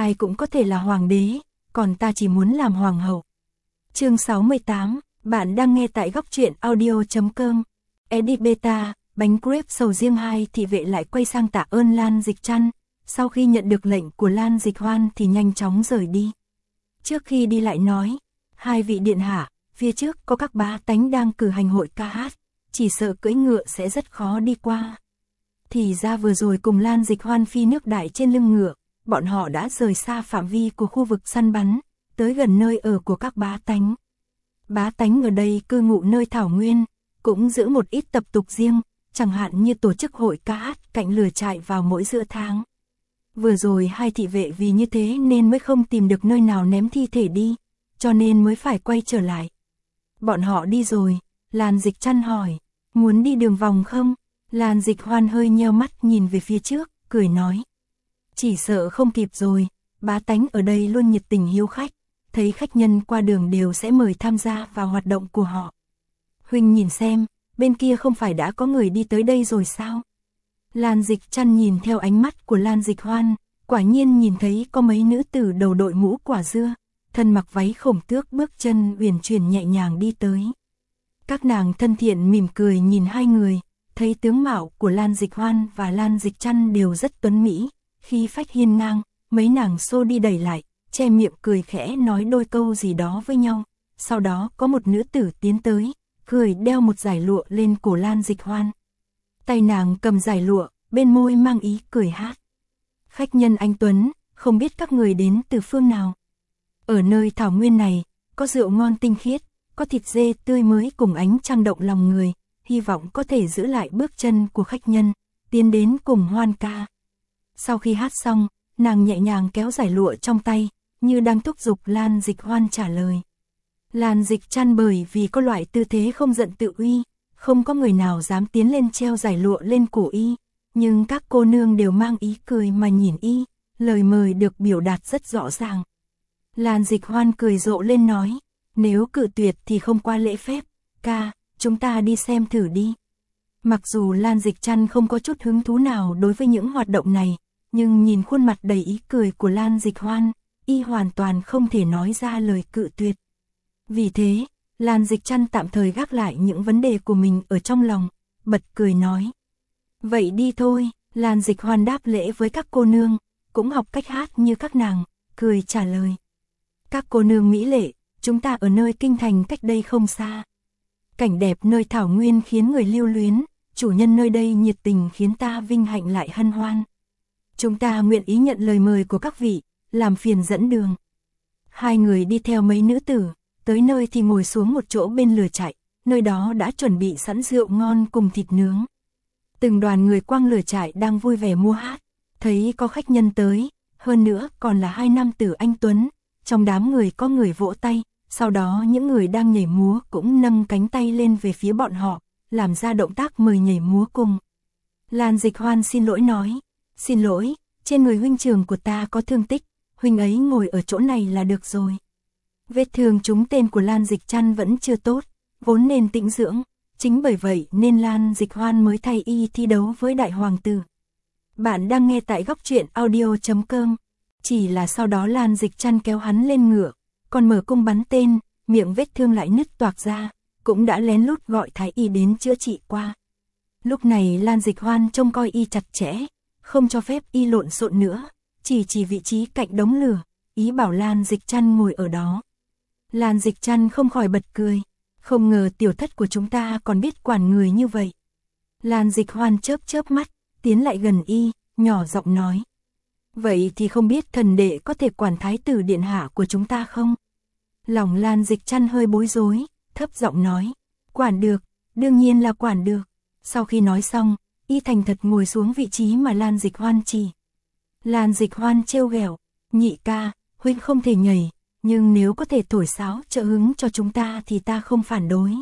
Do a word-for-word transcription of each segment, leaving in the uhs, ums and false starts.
ai cũng có thể là hoàng đế, còn ta chỉ muốn làm hoàng hậu. Chương sáu mươi tám, bạn đang nghe tại góc truyện audio chấm com. Edit beta, bánh crepe sầu riêng hai thị vệ lại quay sang tạ ơn Lan Dịch Trăn, sau khi nhận được lệnh của Lan Dịch Hoan thì nhanh chóng rời đi. Trước khi đi lại nói, hai vị điện hạ, phía trước có các bá tánh đang cử hành hội ca hát, chỉ sợ cưỡi ngựa sẽ rất khó đi qua. Thì ra vừa rồi cùng Lan Dịch Hoan phi nước đại trên lưng ngựa, bọn họ đã rời xa phạm vi của khu vực săn bắn, tới gần nơi ở của các bá tánh. Bá tánh ở đây cư ngụ nơi thảo nguyên, cũng giữ một ít tập tục riêng, chẳng hạn như tổ chức hội ca hát cạnh lửa trại vào mỗi giữa tháng. Vừa rồi hai thị vệ vì như thế nên mới không tìm được nơi nào ném thi thể đi, cho nên mới phải quay trở lại. Bọn họ đi rồi, Lan Dịch Trăn hỏi, muốn đi đường vòng không? Lan Dịch Hoan hơi nheo mắt nhìn về phía trước, cười nói. Chỉ sợ không kịp rồi, bá tánh ở đây luôn nhiệt tình hiếu khách, thấy khách nhân qua đường đều sẽ mời tham gia vào hoạt động của họ. Huynh nhìn xem, bên kia không phải đã có người đi tới đây rồi sao? Lan Dịch Trăn nhìn theo ánh mắt của Lan Dịch Hoan, quả nhiên nhìn thấy có mấy nữ tử đầu đội mũ quả dưa, thân mặc váy khổng tước bước chân uyển chuyển nhẹ nhàng đi tới. Các nàng thân thiện mỉm cười nhìn hai người, thấy tướng mạo của Lan Dịch Hoan và Lan Dịch Trăn đều rất tuấn mỹ, khí phách hiên ngang, mấy nàng xô đi đẩy lại, che miệng cười khẽ nói đôi câu gì đó với nhau. Sau đó có một nữ tử tiến tới, cười đeo một dải lụa lên cổ Lan Dịch Hoan. Tay nàng cầm dải lụa, bên môi mang ý cười hát. Khách nhân anh tuấn, không biết các người đến từ phương nào. Ở nơi thảo nguyên này, có rượu ngon tinh khiết, có thịt dê tươi mới cùng ánh trăng động lòng người, hy vọng có thể giữ lại bước chân của khách nhân, tiến đến cùng hoan ca. Sau khi hát xong, nàng nhẹ nhàng kéo dải lụa trong tay, như đang thúc giục Lan Dịch Hoan trả lời. Lan Dịch Trăn bởi vì có loại tư thế không giận tự uy, không có người nào dám tiến lên treo dải lụa lên cổ y, nhưng các cô nương đều mang ý cười mà nhìn y, lời mời được biểu đạt rất rõ ràng. Lan Dịch Hoan cười rộ lên nói, nếu cự tuyệt thì không qua lễ phép, ca, chúng ta đi xem thử đi. Mặc dù Lan Dịch Trăn không có chút hứng thú nào đối với những hoạt động này, nhưng nhìn khuôn mặt đầy ý cười của Lan Dịch Hoan, y hoàn toàn không thể nói ra lời cự tuyệt. Vì thế, Lan Dịch Trăn tạm thời gác lại những vấn đề của mình ở trong lòng, bật cười nói. Vậy đi thôi, Lan Dịch Hoan đáp lễ với các cô nương, cũng học cách hát như các nàng, cười trả lời. Các cô nương mỹ lệ, chúng ta ở nơi kinh thành cách đây không xa. Cảnh đẹp nơi thảo nguyên khiến người lưu luyến, chủ nhân nơi đây nhiệt tình khiến ta vinh hạnh lại hân hoan. Chúng ta nguyện ý nhận lời mời của các vị, làm phiền dẫn đường. Hai người đi theo mấy nữ tử, tới nơi thì ngồi xuống một chỗ bên lửa trại, nơi đó đã chuẩn bị sẵn rượu ngon cùng thịt nướng. Từng đoàn người quang lửa trại đang vui vẻ mua hát, thấy có khách nhân tới, hơn nữa còn là hai nam tử anh tuấn, trong đám người có người vỗ tay, sau đó những người đang nhảy múa cũng nâng cánh tay lên về phía bọn họ, làm ra động tác mời nhảy múa cùng. Lan Dịch Hoan xin lỗi nói, xin lỗi, trên người huynh trưởng của ta có thương tích, huynh ấy ngồi ở chỗ này là được rồi. Vết thương trúng tên của Lan Dịch Trăn vẫn chưa tốt, vốn nên tĩnh dưỡng, chính bởi vậy nên Lan Dịch Hoan mới thay y thi đấu với đại hoàng tử. Bạn đang nghe tại góc truyện audio chấm com, chỉ là sau đó Lan Dịch Trăn kéo hắn lên ngựa, còn mở cung bắn tên, miệng vết thương lại nứt toạc ra, cũng đã lén lút gọi thái y đến chữa trị qua. Lúc này Lan Dịch Hoan trông coi y chặt chẽ, không cho phép y lộn xộn nữa, chỉ chỉ vị trí cạnh đống lửa, ý bảo Lan Dịch Trăn ngồi ở đó. Lan Dịch Trăn không khỏi bật cười, không ngờ tiểu thất của chúng ta còn biết quản người như vậy. Lan Dịch Hoan chớp chớp mắt, tiến lại gần y, nhỏ giọng nói. Vậy thì không biết thần đệ có thể quản thái tử điện hạ của chúng ta không? Lòng Lan Dịch Trăn hơi bối rối, thấp giọng nói. Quản được, đương nhiên là quản được. Sau khi nói xong, y thành thật ngồi xuống vị trí mà Lan Dịch Hoan chỉ. Lan Dịch Hoan trêu ghẹo, nhị ca, huynh không thể nhảy, nhưng nếu có thể thổi sáo trợ hứng cho chúng ta thì ta không phản đối.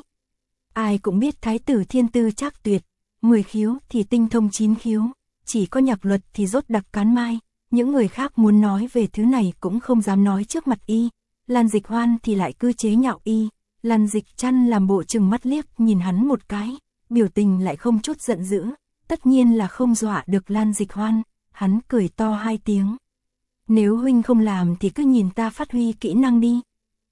Ai cũng biết thái tử thiên tư trác tuyệt, mười khiếu thì tinh thông chín khiếu, chỉ có nhạc luật thì rốt đặc cán mai, những người khác muốn nói về thứ này cũng không dám nói trước mặt y. Lan Dịch Hoan thì lại cứ chế nhạo y. Lan Dịch Trăn làm bộ chừng mắt liếc nhìn hắn một cái, biểu tình lại không chút giận dữ, tất nhiên là không dọa được Lan Dịch Hoan, hắn cười to hai tiếng. Nếu huynh không làm thì cứ nhìn ta phát huy kỹ năng đi.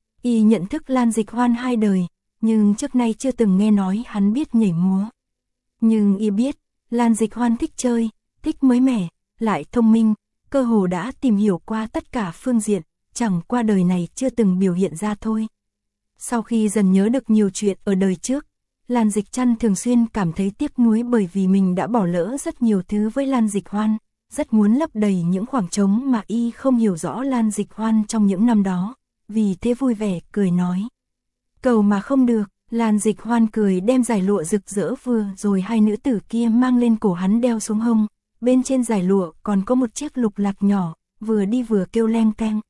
Y nhận thức Lan Dịch Hoan hai đời, nhưng trước nay chưa từng nghe nói hắn biết nhảy múa. Nhưng y biết, Lan Dịch Hoan thích chơi, thích mới mẻ, lại thông minh, cơ hồ đã tìm hiểu qua tất cả phương diện, chẳng qua đời này chưa từng biểu hiện ra thôi. Sau khi dần nhớ được nhiều chuyện ở đời trước, Lan Dịch Trăn thường xuyên cảm thấy tiếc nuối bởi vì mình đã bỏ lỡ rất nhiều thứ với Lan Dịch Hoan, rất muốn lấp đầy những khoảng trống mà y không hiểu rõ Lan Dịch Hoan trong những năm đó, vì thế vui vẻ cười nói. Cầu mà không được, Lan Dịch Hoan cười đem dải lụa rực rỡ vừa rồi hai nữ tử kia mang lên cổ hắn đeo xuống hông, bên trên dải lụa còn có một chiếc lục lạc nhỏ, vừa đi vừa kêu leng keng.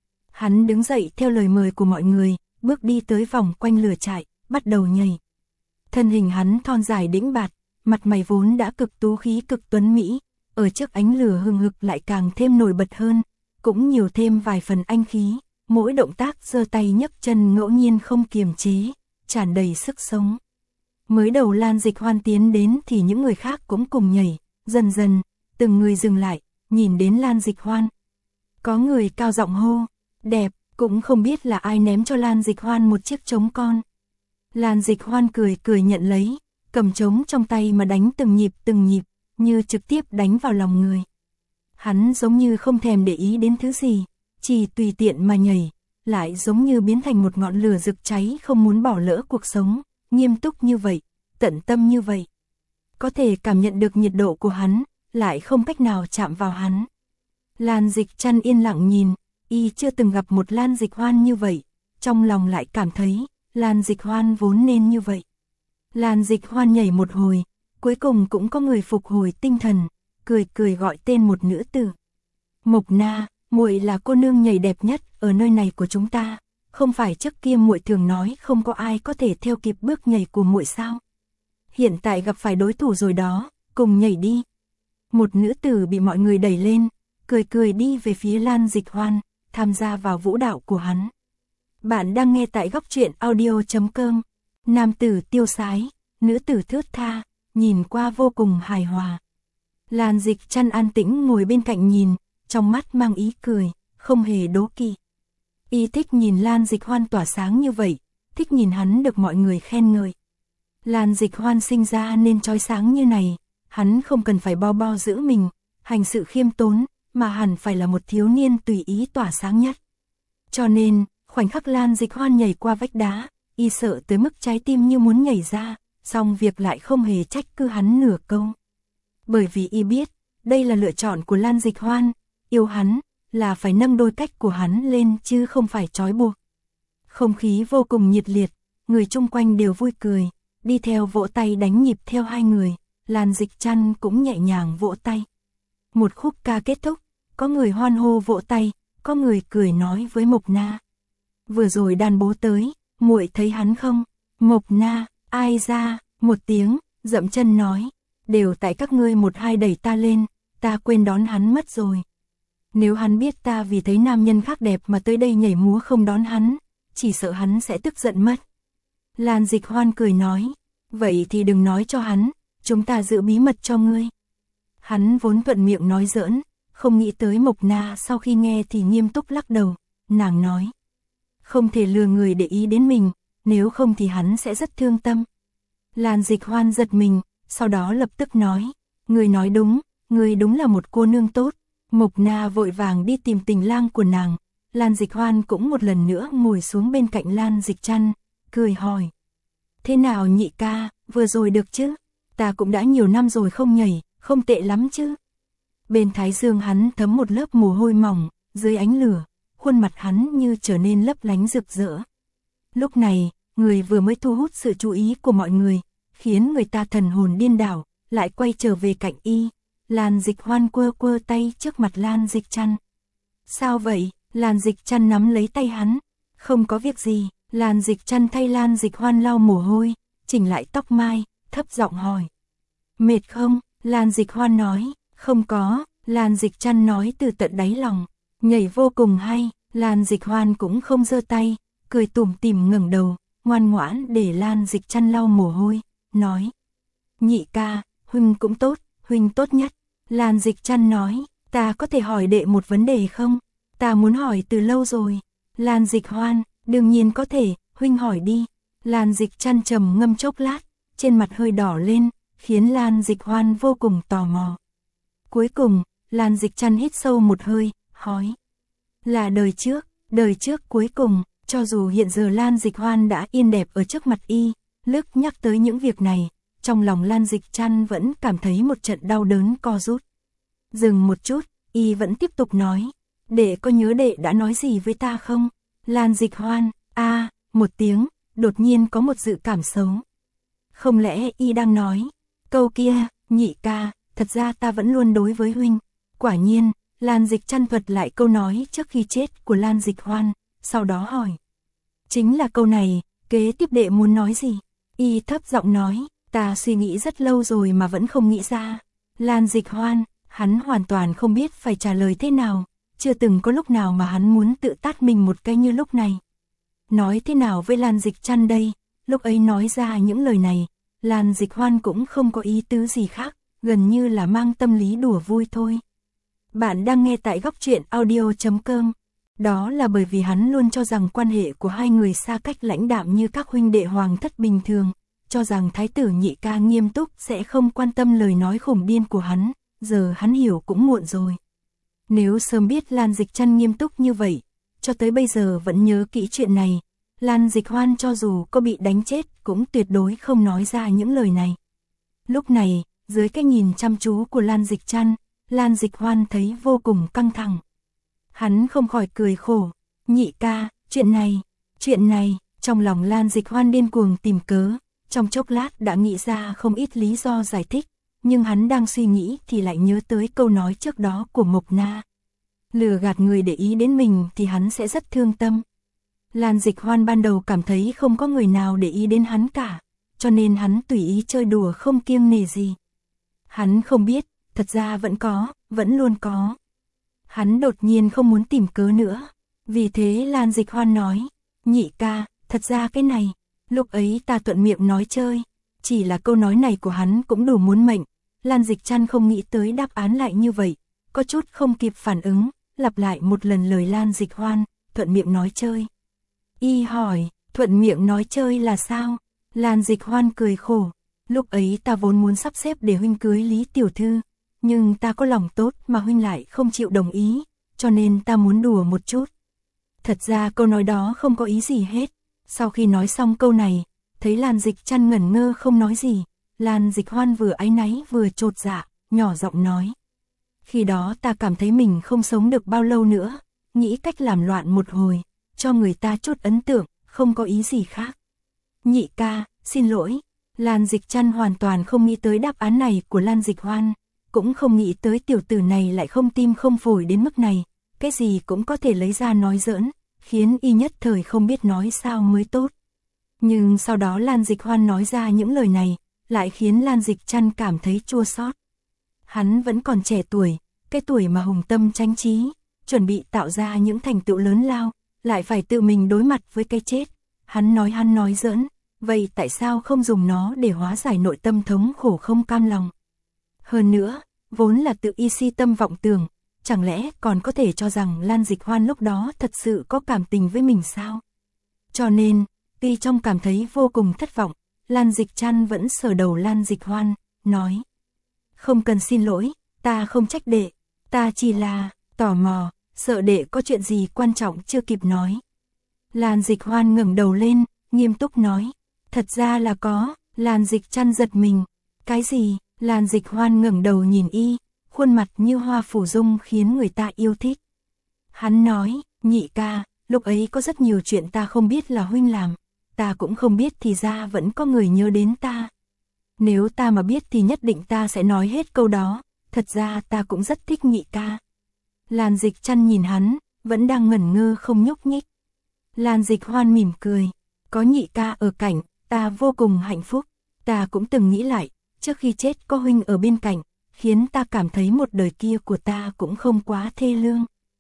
Hắn đứng dậy theo lời mời của mọi người, bước đi tới vòng quanh lửa trại, bắt đầu nhảy. Thân hình hắn thon dài đĩnh bạt, mặt mày vốn đã cực tú khí cực tuấn mỹ, ở trước ánh lửa hừng hực lại càng thêm nổi bật hơn, cũng nhiều thêm vài phần anh khí, mỗi động tác giơ tay nhấc chân ngẫu nhiên không kiềm chế, tràn đầy sức sống. Mới đầu Lan Dịch Hoan tiến đến thì những người khác cũng cùng nhảy, dần dần, từng người dừng lại, nhìn đến Lan Dịch Hoan. Có người cao giọng hô, đẹp, cũng không biết là ai ném cho Lan Dịch Hoan một chiếc trống con. Lan Dịch Hoan cười cười nhận lấy, cầm trống trong tay mà đánh từng nhịp từng nhịp, như trực tiếp đánh vào lòng người. Hắn giống như không thèm để ý đến thứ gì, chỉ tùy tiện mà nhảy, lại giống như biến thành một ngọn lửa rực cháy không muốn bỏ lỡ cuộc sống, nghiêm túc như vậy, tận tâm như vậy. Có thể cảm nhận được nhiệt độ của hắn, lại không cách nào chạm vào hắn. Lan Dịch Trăn yên lặng nhìn, y chưa từng gặp một Lan Dịch Hoan như vậy, trong lòng lại cảm thấy, Lan Dịch Hoan vốn nên như vậy. Lan Dịch Hoan nhảy một hồi, cuối cùng cũng có người phục hồi tinh thần, cười cười gọi tên một nữ tử. Mộc Na, muội là cô nương nhảy đẹp nhất ở nơi này của chúng ta, không phải trước kia muội thường nói không có ai có thể theo kịp bước nhảy của muội sao? Hiện tại gặp phải đối thủ rồi đó, cùng nhảy đi. Một nữ tử bị mọi người đẩy lên, cười cười đi về phía Lan Dịch Hoan, tham gia vào vũ đạo của hắn. Bạn đang nghe tại góc truyện audio chấm com. Nam tử tiêu sái, nữ tử thướt tha, nhìn qua vô cùng hài hòa. Lan Dịch Trăn an tĩnh ngồi bên cạnh nhìn, trong mắt mang ý cười, không hề đố kỵ. Y thích nhìn Lan Dịch Hoan tỏa sáng như vậy, thích nhìn hắn được mọi người khen ngợi. Lan Dịch Hoan sinh ra nên chói sáng như này, hắn không cần phải bo bo giữ mình, hành sự khiêm tốn, mà hẳn phải là một thiếu niên tùy ý tỏa sáng nhất. Cho nên, khoảnh khắc Lan Dịch Hoan nhảy qua vách đá, y sợ tới mức trái tim như muốn nhảy ra, song việc lại không hề trách cứ hắn nửa câu. Bởi vì y biết, đây là lựa chọn của Lan Dịch Hoan, yêu hắn, là phải nâng đôi cách của hắn lên chứ không phải trói buộc. Không khí vô cùng nhiệt liệt, người chung quanh đều vui cười, đi theo vỗ tay đánh nhịp theo hai người, Lan Dịch Trăn cũng nhẹ nhàng vỗ tay. Một khúc ca kết thúc, có người hoan hô vỗ tay, có người cười nói với Mộc Na. Vừa rồi đàn bố tới, muội thấy hắn không? Mộc Na, ai ra, một tiếng, dậm chân nói, đều tại các ngươi một hai đẩy ta lên, ta quên đón hắn mất rồi. Nếu hắn biết ta vì thấy nam nhân khác đẹp mà tới đây nhảy múa không đón hắn, chỉ sợ hắn sẽ tức giận mất. Lan Dịch Hoan cười nói, vậy thì đừng nói cho hắn, chúng ta giữ bí mật cho ngươi. Hắn vốn thuận miệng nói giỡn, không nghĩ tới Mộc Na sau khi nghe thì nghiêm túc lắc đầu, nàng nói. Không thể lừa người để ý đến mình, nếu không thì hắn sẽ rất thương tâm. Lan Dịch Hoan giật mình, sau đó lập tức nói, người nói đúng, người đúng là một cô nương tốt. Mộc Na vội vàng đi tìm tình lang của nàng, Lan Dịch Hoan cũng một lần nữa ngồi xuống bên cạnh Lan Dịch Trăn, cười hỏi. Thế nào nhị ca, vừa rồi được chứ? Ta cũng đã nhiều năm rồi không nhảy, không tệ lắm chứ? Bên thái dương hắn thấm một lớp mồ hôi mỏng, dưới ánh lửa, khuôn mặt hắn như trở nên lấp lánh rực rỡ. Lúc này, người vừa mới thu hút sự chú ý của mọi người, khiến người ta thần hồn điên đảo, lại quay trở về cạnh y. Lan Dịch Hoan quơ quơ tay trước mặt Lan Dịch Trăn. Sao vậy? Lan Dịch Trăn nắm lấy tay hắn. Không có việc gì. Lan Dịch Trăn thay Lan Dịch Hoan lau mồ hôi, chỉnh lại tóc mai, thấp giọng hỏi. Mệt không? Lan Dịch Hoan nói. Không có. Lan Dịch Trăn nói từ tận đáy lòng. Nhảy vô cùng hay. Lan Dịch Hoan cũng không giơ tay, cười tủm tỉm ngẩng đầu, ngoan ngoãn để Lan Dịch Trăn lau mồ hôi, nói. Nhị ca, huynh cũng tốt, huynh tốt nhất. Lan Dịch Trăn nói, ta có thể hỏi đệ một vấn đề không? Ta muốn hỏi từ lâu rồi. Lan Dịch Hoan, đương nhiên có thể, huynh hỏi đi. Lan Dịch Trăn trầm ngâm chốc lát, trên mặt hơi đỏ lên, khiến Lan Dịch Hoan vô cùng tò mò. Cuối cùng, Lan Dịch Trăn hít sâu một hơi, hỏi. Là đời trước, đời trước cuối cùng, cho dù hiện giờ Lan Dịch Hoan đã yên đẹp ở trước mặt y, lúc nhắc tới những việc này, trong lòng Lan Dịch Trăn vẫn cảm thấy một trận đau đớn co rút. Dừng một chút, y vẫn tiếp tục nói. Đệ có nhớ đệ đã nói gì với ta không? Lan Dịch Hoan, a à, một tiếng, đột nhiên có một dự cảm xấu. Không lẽ y đang nói, câu kia, nhị ca, thật ra ta vẫn luôn đối với huynh. Quả nhiên, Lan Dịch Trăn thuật lại câu nói trước khi chết của Lan Dịch Hoan, sau đó hỏi. Chính là câu này, kế tiếp đệ muốn nói gì? Y thấp giọng nói, ta suy nghĩ rất lâu rồi mà vẫn không nghĩ ra. Lan Dịch Hoan, hắn hoàn toàn không biết phải trả lời thế nào, chưa từng có lúc nào mà hắn muốn tự tát mình một cái như lúc này. Nói thế nào với Lan Dịch Trăn đây? Lúc ấy nói ra những lời này, Lan Dịch Hoan cũng không có ý tứ gì khác, gần như là mang tâm lý đùa vui thôi. Bạn đang nghe tại góc truyện audio chấm com. Đó là bởi vì hắn luôn cho rằng quan hệ của hai người xa cách lãnh đạm như các huynh đệ hoàng thất bình thường, cho rằng thái tử nhị ca nghiêm túc sẽ không quan tâm lời nói khủng điên của hắn, giờ hắn hiểu cũng muộn rồi. Nếu sớm biết Lan Dịch Trăn nghiêm túc như vậy, cho tới bây giờ vẫn nhớ kỹ chuyện này, Lan Dịch Hoan cho dù có bị đánh chết cũng tuyệt đối không nói ra những lời này. Lúc này, dưới cái nhìn chăm chú của Lan Dịch Trăn, Lan Dịch Hoan thấy vô cùng căng thẳng. Hắn không khỏi cười khổ, nhị ca, chuyện này, chuyện này, trong lòng Lan Dịch Hoan điên cuồng tìm cớ, trong chốc lát đã nghĩ ra không ít lý do giải thích, nhưng hắn đang suy nghĩ thì lại nhớ tới câu nói trước đó của Mộc Na. Lừa gạt người để ý đến mình thì hắn sẽ rất thương tâm. Lan Dịch Hoan ban đầu cảm thấy không có người nào để ý đến hắn cả, cho nên hắn tùy ý chơi đùa không kiêng nể gì. Hắn không biết, thật ra vẫn có, vẫn luôn có. Hắn đột nhiên không muốn tìm cớ nữa. Vì thế Lan Dịch Hoan nói, nhị ca, thật ra cái này, lúc ấy ta thuận miệng nói chơi. Chỉ là câu nói này của hắn cũng đủ muốn mệnh. Lan Dịch Trăn không nghĩ tới đáp án lại như vậy, có chút không kịp phản ứng, lặp lại một lần lời Lan Dịch Hoan, thuận miệng nói chơi. Y hỏi, thuận miệng nói chơi là sao? Lan Dịch Hoan cười khổ, lúc ấy ta vốn muốn sắp xếp để huynh cưới Lý tiểu thư, nhưng ta có lòng tốt mà huynh lại không chịu đồng ý, cho nên ta muốn đùa một chút. Thật ra câu nói đó không có ý gì hết. Sau khi nói xong câu này, thấy Lan Dịch Trăn ngẩn ngơ không nói gì, Lan Dịch Hoan vừa áy náy vừa chột dạ, nhỏ giọng nói. Khi đó ta cảm thấy mình không sống được bao lâu nữa, nghĩ cách làm loạn một hồi, cho người ta chút ấn tượng, không có ý gì khác. Nhị ca, xin lỗi. Lan Dịch Trăn hoàn toàn không nghĩ tới đáp án này của Lan Dịch Hoan, cũng không nghĩ tới tiểu tử này lại không tim không phổi đến mức này, cái gì cũng có thể lấy ra nói giỡn, khiến y nhất thời không biết nói sao mới tốt. Nhưng sau đó Lan Dịch Hoan nói ra những lời này, lại khiến Lan Dịch Trăn cảm thấy chua xót. Hắn vẫn còn trẻ tuổi, cái tuổi mà hùng tâm tránh trí, chuẩn bị tạo ra những thành tựu lớn lao, lại phải tự mình đối mặt với cái chết. Hắn nói hắn nói giỡn, vậy tại sao không dùng nó để hóa giải nội tâm thống khổ không cam lòng? Hơn nữa, vốn là tự y si tâm vọng tưởng, chẳng lẽ còn có thể cho rằng Lan Dịch Hoan lúc đó thật sự có cảm tình với mình sao? Cho nên, tuy trong cảm thấy vô cùng thất vọng, Lan Dịch Trăn vẫn sờ đầu Lan Dịch Hoan, nói. Không cần xin lỗi, ta không trách đệ, ta chỉ là tò mò, sợ đệ có chuyện gì quan trọng chưa kịp nói. Lan Dịch Hoan ngẩng đầu lên, nghiêm túc nói. Thật ra là có. Lan Dịch Trăn giật mình. Cái gì? Lan Dịch Hoan ngẩng đầu nhìn y, khuôn mặt như hoa phủ dung khiến người ta yêu thích. Hắn nói, nhị ca, lúc ấy có rất nhiều chuyện ta không biết là huynh làm, ta cũng không biết thì ra vẫn có người nhớ đến ta. Nếu ta mà biết thì nhất định ta sẽ nói hết câu đó, thật ra ta cũng rất thích nhị ca. Lan Dịch Trăn nhìn hắn, vẫn đang ngẩn ngơ không nhúc nhích. Lan Dịch Hoan mỉm cười, có nhị ca ở cạnh, ta vô cùng hạnh phúc, ta cũng từng nghĩ lại, trước khi chết có huynh ở bên cạnh, khiến ta cảm thấy một đời kia của ta cũng không quá thê lương.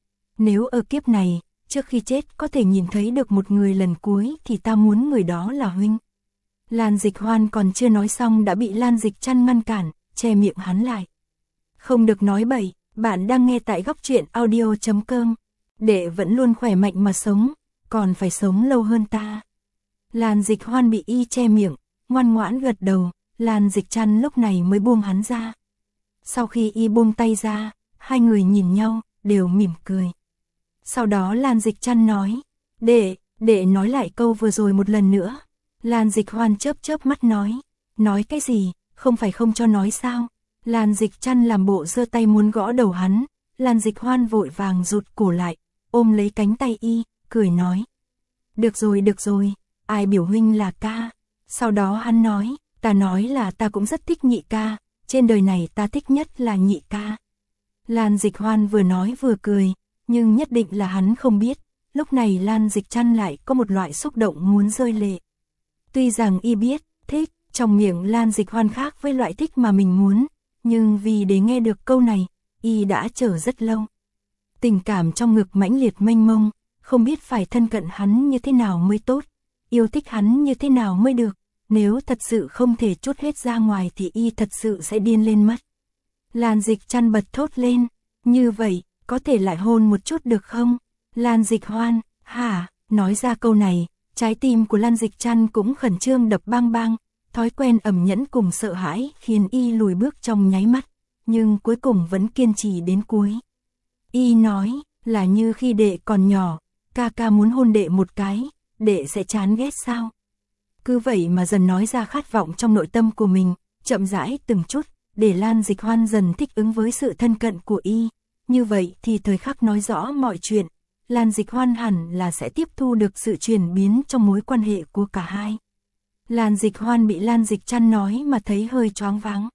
Nếu ở kiếp này, trước khi chết có thể nhìn thấy được một người lần cuối thì ta muốn người đó là huynh. Lan Dịch Hoan còn chưa nói xong đã bị Lan Dịch Trăn ngăn cản, che miệng hắn lại. Không được nói bậy, bạn đang nghe tại góc truyện audio chấm com. đệ vẫn luôn khỏe mạnh mà sống, còn phải sống lâu hơn ta. Lan Dịch Hoan bị y che miệng, ngoan ngoãn gật đầu, Lan Dịch Trăn lúc này mới buông hắn ra. Sau khi y buông tay ra, hai người nhìn nhau, đều mỉm cười. Sau đó Lan Dịch Trăn nói, đệ, đệ nói lại câu vừa rồi một lần nữa. Lan Dịch Hoan chớp chớp mắt nói, nói cái gì, không phải không cho nói sao? Lan Dịch Trăn làm bộ giơ tay muốn gõ đầu hắn, Lan Dịch Hoan vội vàng rụt cổ lại, ôm lấy cánh tay y, cười nói. Được rồi được rồi, ai biểu huynh là ca? Sau đó hắn nói, ta nói là ta cũng rất thích nhị ca, trên đời này ta thích nhất là nhị ca. Lan Dịch Hoan vừa nói vừa cười, nhưng nhất định là hắn không biết, lúc này Lan Dịch Trăn lại có một loại xúc động muốn rơi lệ. Tuy rằng y biết, thích, trong miệng Lan Dịch Hoan khác với loại thích mà mình muốn, nhưng vì để nghe được câu này, y đã chờ rất lâu. Tình cảm trong ngực mãnh liệt mênh mông, không biết phải thân cận hắn như thế nào mới tốt, yêu thích hắn như thế nào mới được, nếu thật sự không thể trút hết ra ngoài thì y thật sự sẽ điên lên mất. Lan Dịch Trăn bật thốt lên, như vậy, có thể lại hôn một chút được không? Lan Dịch Hoan, hả, nói ra câu này, trái tim của Lan Dịch Trăn cũng khẩn trương đập bang bang, thói quen ẩn nhẫn cùng sợ hãi khiến y lùi bước trong nháy mắt, nhưng cuối cùng vẫn kiên trì đến cuối. Y nói, là như khi đệ còn nhỏ, ca ca muốn hôn đệ một cái, đệ sẽ chán ghét sao? Cứ vậy mà dần nói ra khát vọng trong nội tâm của mình, chậm rãi từng chút, để Lan Dịch Hoan dần thích ứng với sự thân cận của y. Như vậy thì thời khắc nói rõ mọi chuyện, Lan Dịch Hoan hẳn là sẽ tiếp thu được sự chuyển biến trong mối quan hệ của cả hai. Lan Dịch Hoan bị Lan Dịch Trăn nói mà thấy hơi choáng váng.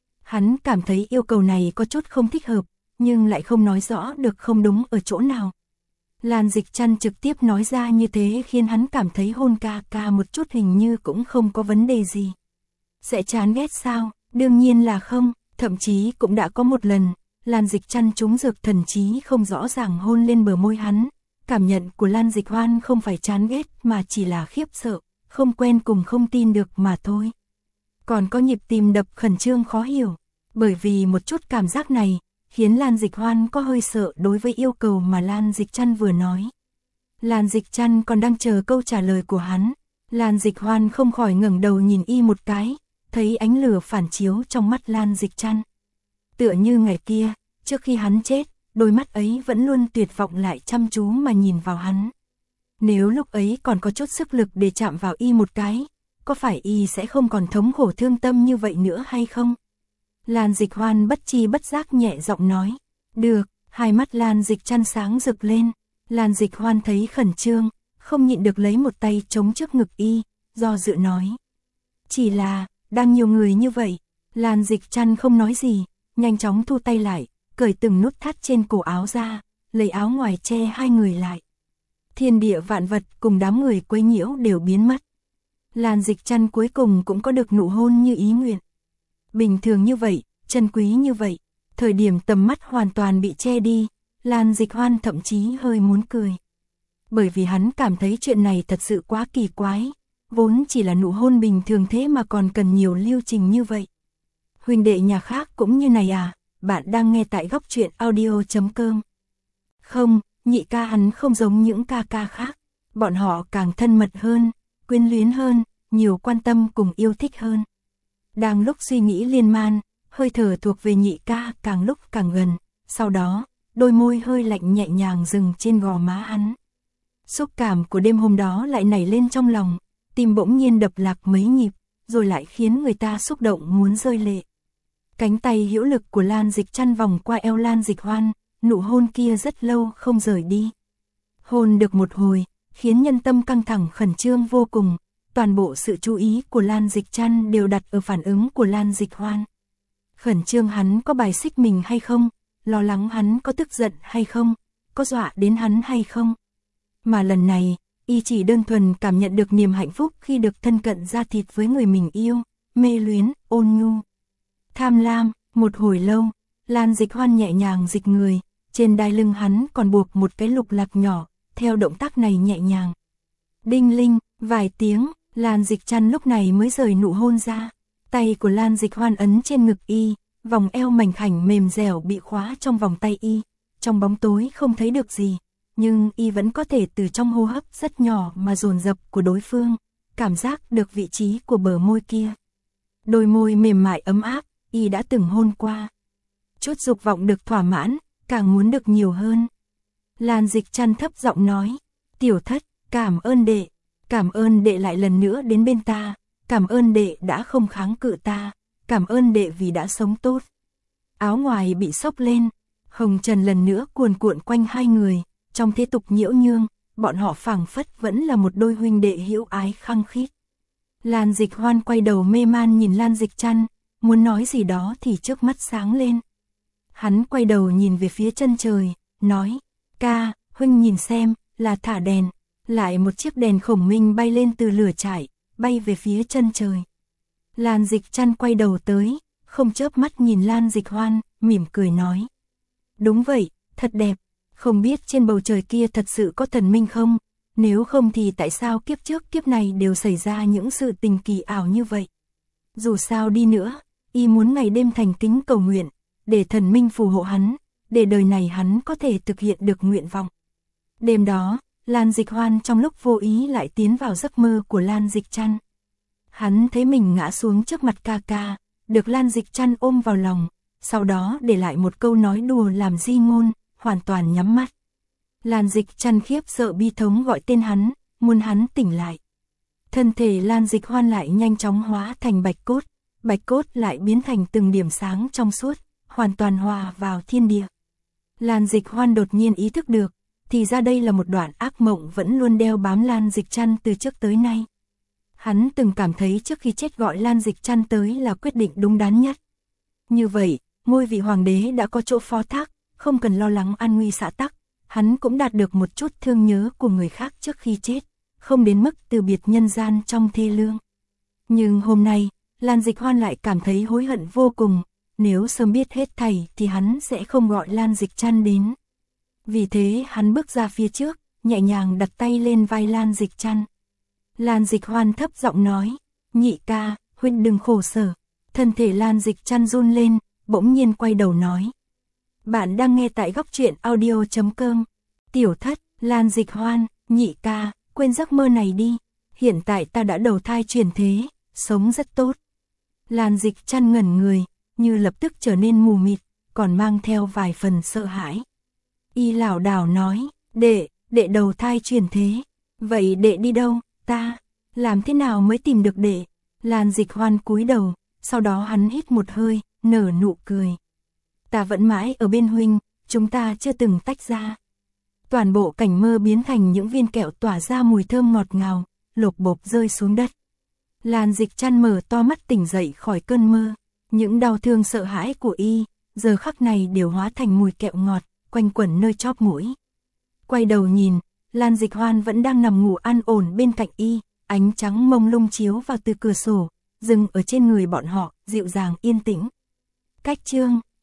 Hắn cảm thấy yêu cầu này có chút không thích hợp, nhưng lại không nói rõ được không đúng ở chỗ nào. Lan Dịch Trăn trực tiếp nói ra như thế khiến hắn cảm thấy hôn ca ca một chút hình như cũng không có vấn đề gì. Sẽ chán ghét sao? Đương nhiên là không, thậm chí cũng đã có một lần, Lan Dịch Trăn trúng dược thần trí không rõ ràng hôn lên bờ môi hắn. Cảm nhận của Lan Dịch Hoan không phải chán ghét mà chỉ là khiếp sợ, không quen cùng không tin được mà thôi. Còn có nhịp tim đập khẩn trương khó hiểu, bởi vì một chút cảm giác này, khiến Lan Dịch Hoan có hơi sợ đối với yêu cầu mà Lan Dịch Trăn vừa nói. Lan Dịch Trăn còn đang chờ câu trả lời của hắn, Lan Dịch Hoan không khỏi ngẩng đầu nhìn y một cái, thấy ánh lửa phản chiếu trong mắt Lan Dịch Trăn. Tựa như ngày kia, trước khi hắn chết, đôi mắt ấy vẫn luôn tuyệt vọng lại chăm chú mà nhìn vào hắn. Nếu lúc ấy còn có chút sức lực để chạm vào y một cái, có phải y sẽ không còn thống khổ thương tâm như vậy nữa hay không? Lan Dịch Hoan bất chi bất giác nhẹ giọng nói. Được, hai mắt Lan Dịch Trăn sáng rực lên. Lan Dịch Hoan thấy khẩn trương, không nhịn được lấy một tay chống trước ngực y, do dự nói. Chỉ là, đang nhiều người như vậy. Lan Dịch Trăn không nói gì, nhanh chóng thu tay lại, cởi từng nút thắt trên cổ áo ra, lấy áo ngoài che hai người lại. Thiên địa vạn vật cùng đám người quấy nhiễu đều biến mất. Lan Dịch Trăn cuối cùng cũng có được nụ hôn như ý nguyện. Bình thường như vậy, chân quý như vậy, thời điểm tầm mắt hoàn toàn bị che đi, Lan Dịch Hoan thậm chí hơi muốn cười. Bởi vì hắn cảm thấy chuyện này thật sự quá kỳ quái, vốn chỉ là nụ hôn bình thường thế mà còn cần nhiều lưu trình như vậy. Huynh đệ nhà khác cũng như này à? Bạn đang nghe tại góc truyện audio chấm com. Không, nhị ca hắn không giống những ca ca khác, bọn họ càng thân mật hơn, quyến luyến hơn, nhiều quan tâm cùng yêu thích hơn. Đang lúc suy nghĩ liên man, hơi thở thuộc về nhị ca càng lúc càng gần, sau đó, đôi môi hơi lạnh nhẹ nhàng dừng trên gò má hắn. Xúc cảm của đêm hôm đó lại nảy lên trong lòng, tim bỗng nhiên đập lạc mấy nhịp, rồi lại khiến người ta xúc động muốn rơi lệ. Cánh tay hữu lực của Lan Dịch Trăn vòng qua eo Lan Dịch Hoan, nụ hôn kia rất lâu không rời đi. Hôn được một hồi, khiến nhân tâm căng thẳng khẩn trương vô cùng, toàn bộ sự chú ý của Lan Dịch Trăn đều đặt ở phản ứng của Lan Dịch Hoan. Khẩn trương hắn có bài xích mình hay không, lo lắng hắn có tức giận hay không, có dọa đến hắn hay không. Mà lần này, y chỉ đơn thuần cảm nhận được niềm hạnh phúc khi được thân cận da thịt với người mình yêu, mê luyến, ôn nhu. Tham lam, một hồi lâu, Lan Dịch Hoan nhẹ nhàng dịch người, trên đai lưng hắn còn buộc một cái lục lạc nhỏ, theo động tác này nhẹ nhàng. Đinh linh, vài tiếng, Lan Dịch Trăn lúc này mới rời nụ hôn ra, tay của Lan Dịch Hoan ấn trên ngực y, vòng eo mảnh khảnh mềm dẻo bị khóa trong vòng tay y, trong bóng tối không thấy được gì, nhưng y vẫn có thể từ trong hô hấp rất nhỏ mà dồn dập của đối phương, cảm giác được vị trí của bờ môi kia. Đôi môi mềm mại ấm áp, y đã từng hôn qua. Chút dục vọng được thỏa mãn, càng muốn được nhiều hơn. Lan Dịch Trăn thấp giọng nói, tiểu thất, cảm ơn đệ, cảm ơn đệ lại lần nữa đến bên ta, cảm ơn đệ đã không kháng cự ta, cảm ơn đệ vì đã sống tốt. Áo ngoài bị xốc lên, hồng trần lần nữa cuồn cuộn quanh hai người, trong thế tục nhiễu nhương, bọn họ phảng phất vẫn là một đôi huynh đệ hữu ái khăng khít. Lan Dịch Hoan quay đầu mê man nhìn Lan Dịch Trăn, muốn nói gì đó thì trước mắt sáng lên. Hắn quay đầu nhìn về phía chân trời, nói, ca, huynh nhìn xem, là thả đèn, lại một chiếc đèn khổng minh bay lên từ lửa trại, bay về phía chân trời. Lan Dịch Trăn quay đầu tới, không chớp mắt nhìn Lan Dịch Hoan, mỉm cười nói. Đúng vậy, thật đẹp, không biết trên bầu trời kia thật sự có thần minh không, nếu không thì tại sao kiếp trước kiếp này đều xảy ra những sự tình kỳ ảo như vậy. Dù sao đi nữa, y muốn ngày đêm thành kính cầu nguyện, để thần minh phù hộ hắn, để đời này hắn có thể thực hiện được nguyện vọng. Đêm đó, Lan Dịch Hoan trong lúc vô ý lại tiến vào giấc mơ của Lan Dịch Trăn. Hắn thấy mình ngã xuống trước mặt ca ca, được Lan Dịch Trăn ôm vào lòng, sau đó để lại một câu nói đùa làm di ngôn, hoàn toàn nhắm mắt. Lan Dịch Trăn khiếp sợ bi thống gọi tên hắn, muốn hắn tỉnh lại. Thân thể Lan Dịch Hoan lại nhanh chóng hóa thành bạch cốt, bạch cốt lại biến thành từng điểm sáng trong suốt, hoàn toàn hòa vào thiên địa. Lan Dịch Hoan đột nhiên ý thức được, thì ra đây là một đoạn ác mộng vẫn luôn đeo bám Lan Dịch Trăn từ trước tới nay. Hắn từng cảm thấy trước khi chết gọi Lan Dịch Trăn tới là quyết định đúng đắn nhất. Như vậy, ngôi vị hoàng đế đã có chỗ phó thác, không cần lo lắng an nguy xã tắc, hắn cũng đạt được một chút thương nhớ của người khác trước khi chết, không đến mức từ biệt nhân gian trong thê lương. Nhưng hôm nay, Lan Dịch Hoan lại cảm thấy hối hận vô cùng, nếu sớm biết hết thảy thì hắn sẽ không gọi Lan Dịch Trăn đến. Vì thế hắn bước ra phía trước, nhẹ nhàng đặt tay lên vai Lan Dịch Trăn. Lan Dịch Hoan thấp giọng nói, nhị ca, huynh đừng khổ sở. Thân thể Lan Dịch Trăn run lên, bỗng nhiên quay đầu nói. Bạn đang nghe tại góc truyện audio chấm com. Tiểu thất, Lan Dịch Hoan, nhị ca, quên giấc mơ này đi. Hiện tại ta đã đầu thai chuyển thế, sống rất tốt. Lan Dịch Trăn ngẩn người, như lập tức trở nên mù mịt, còn mang theo vài phần sợ hãi. Y lảo đảo nói, đệ, đệ đầu thai chuyển thế. Vậy đệ đi đâu, ta, làm thế nào mới tìm được đệ? Lan Dịch Hoan cúi đầu, sau đó hắn hít một hơi, nở nụ cười. Ta vẫn mãi ở bên huynh, chúng ta chưa từng tách ra. Toàn bộ cảnh mơ biến thành những viên kẹo tỏa ra mùi thơm ngọt ngào, lộp bộp rơi xuống đất. Lan Dịch Trăn mở to mắt tỉnh dậy khỏi cơn mơ. Những đau thương sợ hãi của y, giờ khắc này đều hóa thành mùi kẹo ngọt, quanh quẩn nơi chóp mũi. Quay đầu nhìn, Lan Dịch Hoan vẫn đang nằm ngủ an ổn bên cạnh y, ánh trắng mông lung chiếu vào từ cửa sổ, dừng ở trên người bọn họ, dịu dàng yên tĩnh. Cách chương